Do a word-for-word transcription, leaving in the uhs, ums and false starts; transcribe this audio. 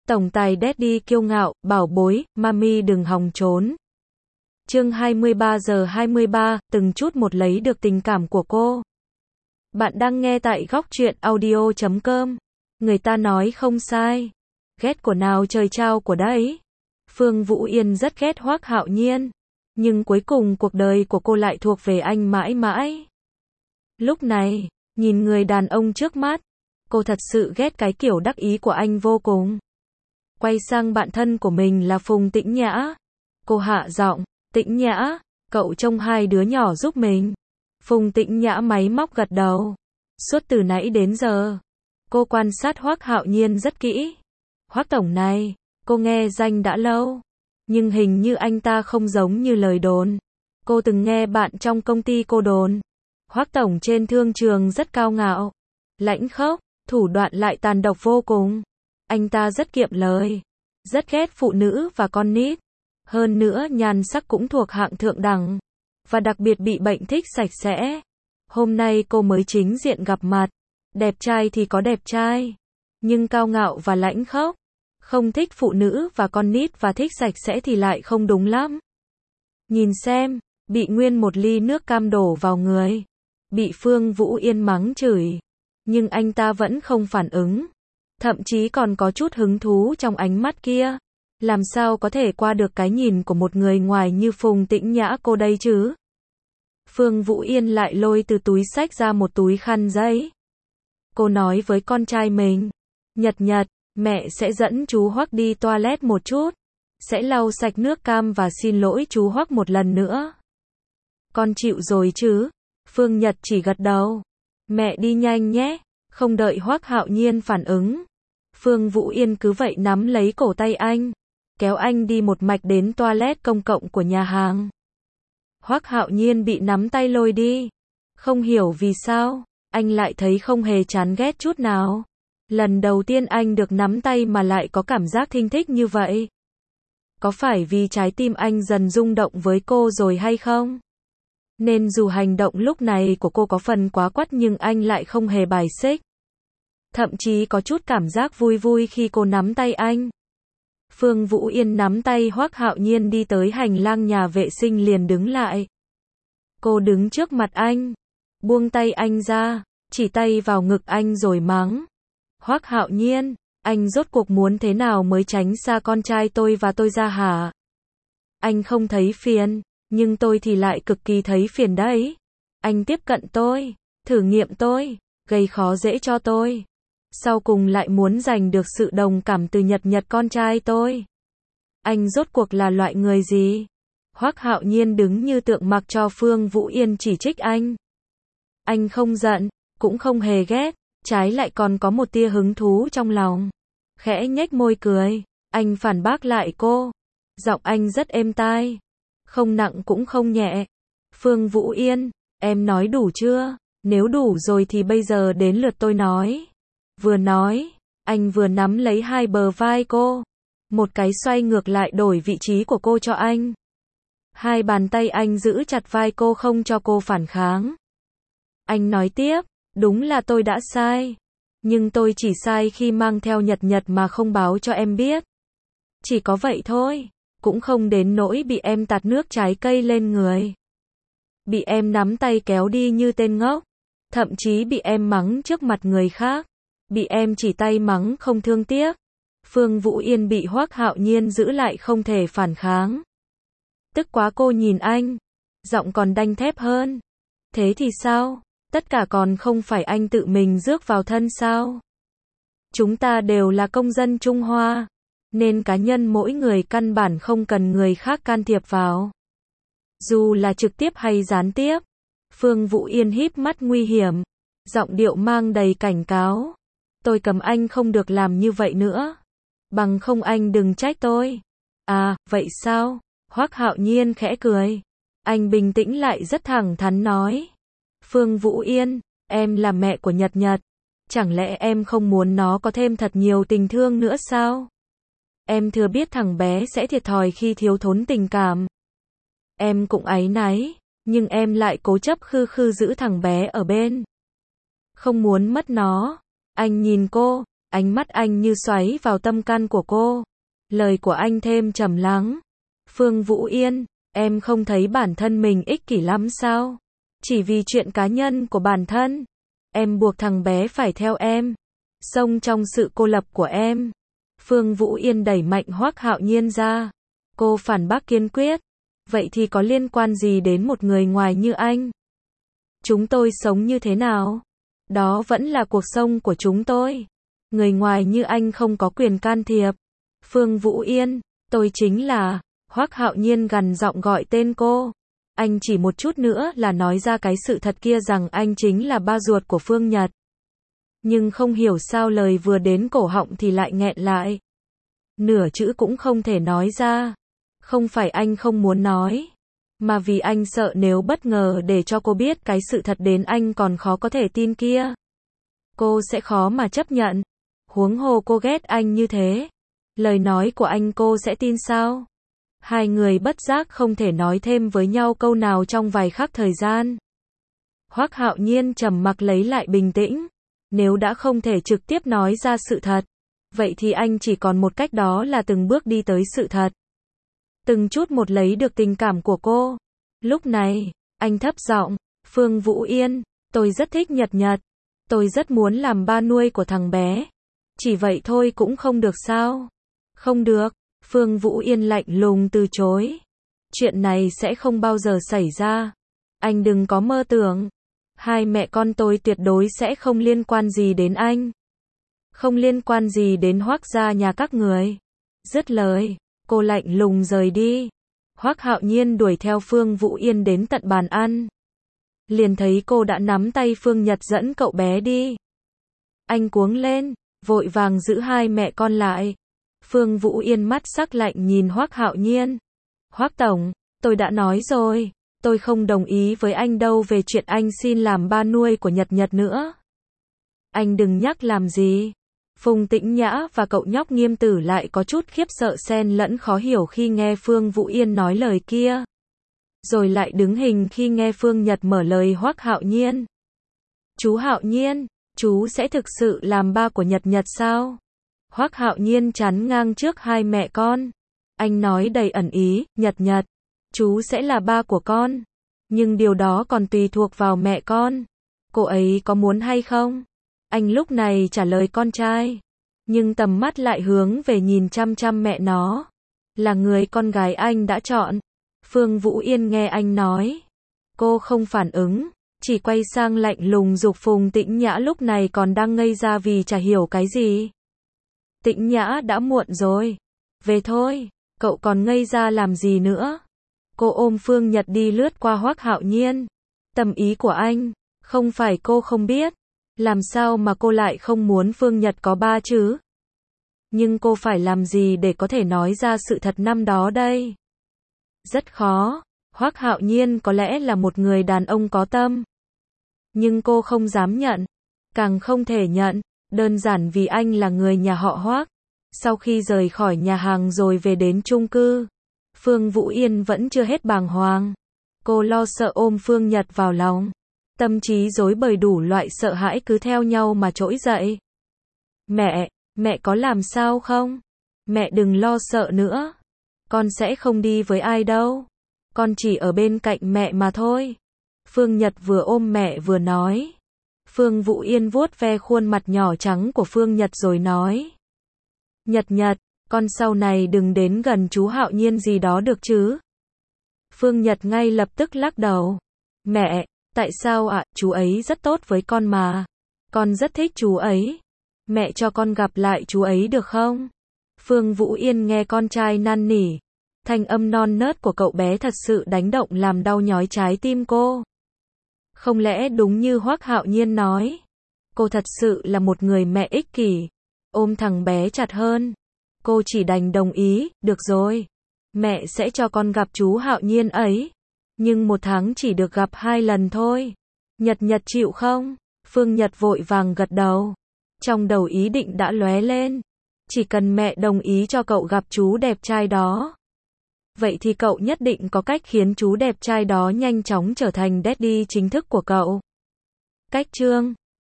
Tổng tài Daddy kiêu ngạo, bảo bối, mami đừng hòng trốn. Chương hai mươi ba giờ hai mươi ba, từng chút một lấy được tình cảm của cô. Bạn đang nghe tại góc truyện audio chấm com. Người ta nói không sai. Ghét của nào trời trao của đấy. Phương Vũ Yên rất ghét Hoắc Hạo Nhiên. Nhưng cuối cùng cuộc đời của cô lại thuộc về anh mãi mãi. Lúc này, nhìn người đàn ông trước mắt, cô thật sự ghét cái kiểu đắc ý của anh vô cùng. Quay sang bạn thân của mình là Phùng Tĩnh Nhã. Cô hạ giọng, Tĩnh Nhã, cậu trông hai đứa nhỏ giúp mình. Phùng Tĩnh Nhã máy móc gật đầu. Suốt từ nãy đến giờ, cô quan sát Hoắc Hạo Nhiên rất kỹ. Hoắc tổng này, cô nghe danh đã lâu. Nhưng hình như anh ta không giống như lời đồn. Cô từng nghe bạn trong công ty cô đồn. Hoắc tổng trên thương trường rất cao ngạo, lãnh khốc, thủ đoạn lại tàn độc vô cùng. Anh ta rất kiệm lời, rất ghét phụ nữ và con nít. Hơn nữa nhan sắc cũng thuộc hạng thượng đẳng. Và đặc biệt bị bệnh thích sạch sẽ. Hôm nay cô mới chính diện gặp mặt. Đẹp trai thì có đẹp trai. Nhưng cao ngạo và lãnh khốc. Không thích phụ nữ và con nít và thích sạch sẽ thì lại không đúng lắm. Nhìn xem, bị nguyên một ly nước cam đổ vào người. Bị Phương Vũ Yên mắng chửi. Nhưng anh ta vẫn không phản ứng. Thậm chí còn có chút hứng thú trong ánh mắt kia. Làm sao có thể qua được cái nhìn của một người ngoài như Phùng Tĩnh Nhã cô đây chứ? Phương Vũ Yên lại lôi từ túi xách ra một túi khăn giấy. Cô nói với con trai mình. Nhật Nhật, mẹ sẽ dẫn chú Hoắc đi toilet một chút. Sẽ lau sạch nước cam và xin lỗi chú Hoắc một lần nữa. Con chịu rồi chứ? Phương Nhật chỉ gật đầu. Mẹ đi nhanh nhé. Không đợi Hoắc Hạo Nhiên phản ứng. Phương Vũ Yên cứ vậy nắm lấy cổ tay anh. Kéo anh đi một mạch đến toilet công cộng của nhà hàng. Hoắc Hạo Nhiên bị nắm tay lôi đi. Không hiểu vì sao, anh lại thấy không hề chán ghét chút nào. Lần đầu tiên anh được nắm tay mà lại có cảm giác thinh thích như vậy. Có phải vì trái tim anh dần rung động với cô rồi hay không? Nên dù hành động lúc này của cô có phần quá quắt nhưng anh lại không hề bài xích. Thậm chí có chút cảm giác vui vui khi cô nắm tay anh. Phương Vũ Yên nắm tay Hoắc Hạo Nhiên đi tới hành lang nhà vệ sinh liền đứng lại. Cô đứng trước mặt anh, buông tay anh ra, chỉ tay vào ngực anh rồi mắng. Hoắc Hạo Nhiên, anh rốt cuộc muốn thế nào mới tránh xa con trai tôi và tôi ra hả? Anh không thấy phiền, nhưng tôi thì lại cực kỳ thấy phiền đấy. Anh tiếp cận tôi, thử nghiệm tôi, gây khó dễ cho tôi. Sau cùng lại muốn giành được sự đồng cảm từ Nhật Nhật con trai tôi. Anh rốt cuộc là loại người gì? Hoắc Hạo Nhiên đứng như tượng mặc cho Phương Vũ Yên chỉ trích anh. Anh không giận, cũng không hề ghét, trái lại còn có một tia hứng thú trong lòng. Khẽ nhếch môi cười, anh phản bác lại cô. Giọng anh rất êm tai, không nặng cũng không nhẹ. Phương Vũ Yên, em nói đủ chưa? Nếu đủ rồi thì bây giờ đến lượt tôi nói. Vừa nói, anh vừa nắm lấy hai bờ vai cô. Một cái xoay ngược lại đổi vị trí của cô cho anh. Hai bàn tay anh giữ chặt vai cô không cho cô phản kháng. Anh nói tiếp, đúng là tôi đã sai. Nhưng tôi chỉ sai khi mang theo Nhật Nhật mà không báo cho em biết. Chỉ có vậy thôi, cũng không đến nỗi bị em tạt nước trái cây lên người. Bị em nắm tay kéo đi như tên ngốc. Thậm chí bị em mắng trước mặt người khác. Bị em chỉ tay mắng không thương tiếc. Phương Vũ Yên bị Hoắc Hạo Nhiên giữ lại không thể phản kháng. Tức quá cô nhìn anh. Giọng còn đanh thép hơn. Thế thì sao? Tất cả còn không phải anh tự mình rước vào thân sao? Chúng ta đều là công dân Trung Hoa. Nên cá nhân mỗi người căn bản không cần người khác can thiệp vào. Dù là trực tiếp hay gián tiếp. Phương Vũ Yên híp mắt nguy hiểm. Giọng điệu mang đầy cảnh cáo. Tôi cầm anh không được làm như vậy nữa. Bằng không anh đừng trách tôi. À, vậy sao? Hoắc Hạo Nhiên khẽ cười. Anh bình tĩnh lại rất thẳng thắn nói. Phương Vũ Yên, em là mẹ của Nhật Nhật. Chẳng lẽ em không muốn nó có thêm thật nhiều tình thương nữa sao? Em thừa biết thằng bé sẽ thiệt thòi khi thiếu thốn tình cảm. Em cũng áy náy, nhưng em lại cố chấp khư khư giữ thằng bé ở bên. Không muốn mất nó. Anh nhìn cô, Ánh mắt anh như xoáy vào tâm can của cô. Lời của anh thêm trầm lắng. Phương Vũ Yên, em không thấy bản thân mình ích kỷ lắm sao? Chỉ vì chuyện cá nhân của bản thân, em buộc thằng bé phải theo em, xông trong sự cô lập của em. Phương Vũ Yên đẩy mạnh Hoắc Hạo Nhiên ra. Cô phản bác kiên quyết. Vậy thì có liên quan gì đến một người ngoài như anh? Chúng tôi sống như thế nào? Đó vẫn là cuộc sống của chúng tôi. Người ngoài như anh không có quyền can thiệp. Phương Vũ Yên, tôi chính là... Hoắc Hạo Nhiên gằn giọng gọi tên cô. Anh chỉ một chút nữa là nói ra cái sự thật kia rằng anh chính là ba ruột của Phương Nhật. Nhưng không hiểu sao lời vừa đến cổ họng thì lại nghẹn lại. Nửa chữ cũng không thể nói ra. Không phải anh không muốn nói, mà vì anh sợ nếu bất ngờ để cho cô biết cái sự thật đến anh còn khó có thể tin kia. Cô sẽ khó mà chấp nhận. Huống hồ cô ghét anh như thế. Lời nói của anh cô sẽ tin sao? Hai người bất giác không thể nói thêm với nhau câu nào trong vài khắc thời gian. Hoắc Hạo Nhiên trầm mặc lấy lại bình tĩnh. Nếu đã không thể trực tiếp nói ra sự thật, vậy thì anh chỉ còn một cách, đó là từng bước đi tới sự thật. Từng chút một lấy được tình cảm của cô. Lúc này, anh thấp giọng, Phương Vũ Yên, tôi rất thích Nhật Nhật. Tôi rất muốn làm ba nuôi của thằng bé. Chỉ vậy thôi cũng không được sao? Không được. Phương Vũ Yên lạnh lùng từ chối. Chuyện này sẽ không bao giờ xảy ra. Anh đừng có mơ tưởng. Hai mẹ con tôi tuyệt đối sẽ không liên quan gì đến anh. Không liên quan gì đến Hoắc gia nhà các người. Dứt lời, cô lạnh lùng rời đi. Hoắc Hạo Nhiên đuổi theo Phương Vũ Yên đến tận bàn ăn. Liền thấy cô đã nắm tay Phương Nhật dẫn cậu bé đi. Anh cuống lên, vội vàng giữ hai mẹ con lại. Phương Vũ Yên mắt sắc lạnh nhìn Hoắc Hạo Nhiên. Hoắc tổng, tôi đã nói rồi, tôi không đồng ý với anh đâu về chuyện anh xin làm ba nuôi của Nhật Nhật nữa. Anh đừng nhắc làm gì. Phùng Tĩnh Nhã và cậu nhóc Nghiêm Tử lại có chút khiếp sợ xen lẫn khó hiểu khi nghe Phương Vũ Yên nói lời kia. Rồi lại đứng hình khi nghe Phương Nhật mở lời Hoắc Hạo Nhiên. Chú Hạo Nhiên, chú sẽ thực sự làm ba của Nhật Nhật sao? Hoắc Hạo Nhiên chắn ngang trước hai mẹ con. Anh nói đầy ẩn ý, Nhật Nhật, chú sẽ là ba của con. Nhưng điều đó còn tùy thuộc vào mẹ con. Cô ấy có muốn hay không? Anh lúc này trả lời con trai. Nhưng tầm mắt lại hướng về nhìn chăm chăm mẹ nó. Là người con gái anh đã chọn. Phương Vũ Yên nghe anh nói. Cô không phản ứng, chỉ quay sang lạnh lùng giục Phùng Tĩnh Nhã lúc này còn đang ngây ra vì chả hiểu cái gì. Tĩnh Nhã đã muộn rồi. Về thôi, cậu còn ngây ra làm gì nữa? Cô ôm Phương Nhật đi lướt qua Hoắc Hạo Nhiên. Tâm ý của anh, không phải cô không biết. Làm sao mà cô lại không muốn Phương Nhật có ba chứ? Nhưng cô phải làm gì để có thể nói ra sự thật năm đó đây? Rất khó. Hoắc Hạo Nhiên có lẽ là một người đàn ông có tâm. Nhưng cô không dám nhận. Càng không thể nhận. Đơn giản vì anh là người nhà họ Hoắc. Sau khi rời khỏi nhà hàng rồi về đến chung cư, Phương Vũ Yên vẫn chưa hết bàng hoàng. Cô lo sợ ôm Phương Nhật vào lòng. Tâm trí rối bời đủ loại sợ hãi cứ theo nhau mà trỗi dậy. Mẹ, mẹ có làm sao không? Mẹ đừng lo sợ nữa. Con sẽ không đi với ai đâu. Con chỉ ở bên cạnh mẹ mà thôi. Phương Nhật vừa ôm mẹ vừa nói. Phương Vũ Yên vuốt ve khuôn mặt nhỏ trắng của Phương Nhật rồi nói. Nhật Nhật, con sau này đừng đến gần chú Hạo Nhiên gì đó được chứ? Phương Nhật ngay lập tức lắc đầu. Mẹ, tại sao ạ? À? Chú ấy rất tốt với con mà. Con rất thích chú ấy. Mẹ cho con gặp lại chú ấy được không? Phương Vũ Yên nghe con trai năn nỉ. Thanh âm non nớt của cậu bé thật sự đánh động làm đau nhói trái tim cô. Không lẽ đúng như Hoắc Hạo Nhiên nói, cô thật sự là một người mẹ ích kỷ, ôm thằng bé chặt hơn. Cô chỉ đành đồng ý, được rồi. Mẹ sẽ cho con gặp chú Hạo Nhiên ấy. Nhưng một tháng chỉ được gặp hai lần thôi. Nhật Nhật chịu không? Phương Nhật vội vàng gật đầu. Trong đầu ý định đã lóe lên. Chỉ cần mẹ đồng ý cho cậu gặp chú đẹp trai đó. Vậy thì cậu nhất định có cách khiến chú đẹp trai đó nhanh chóng trở thành daddy chính thức của cậu. Cách chương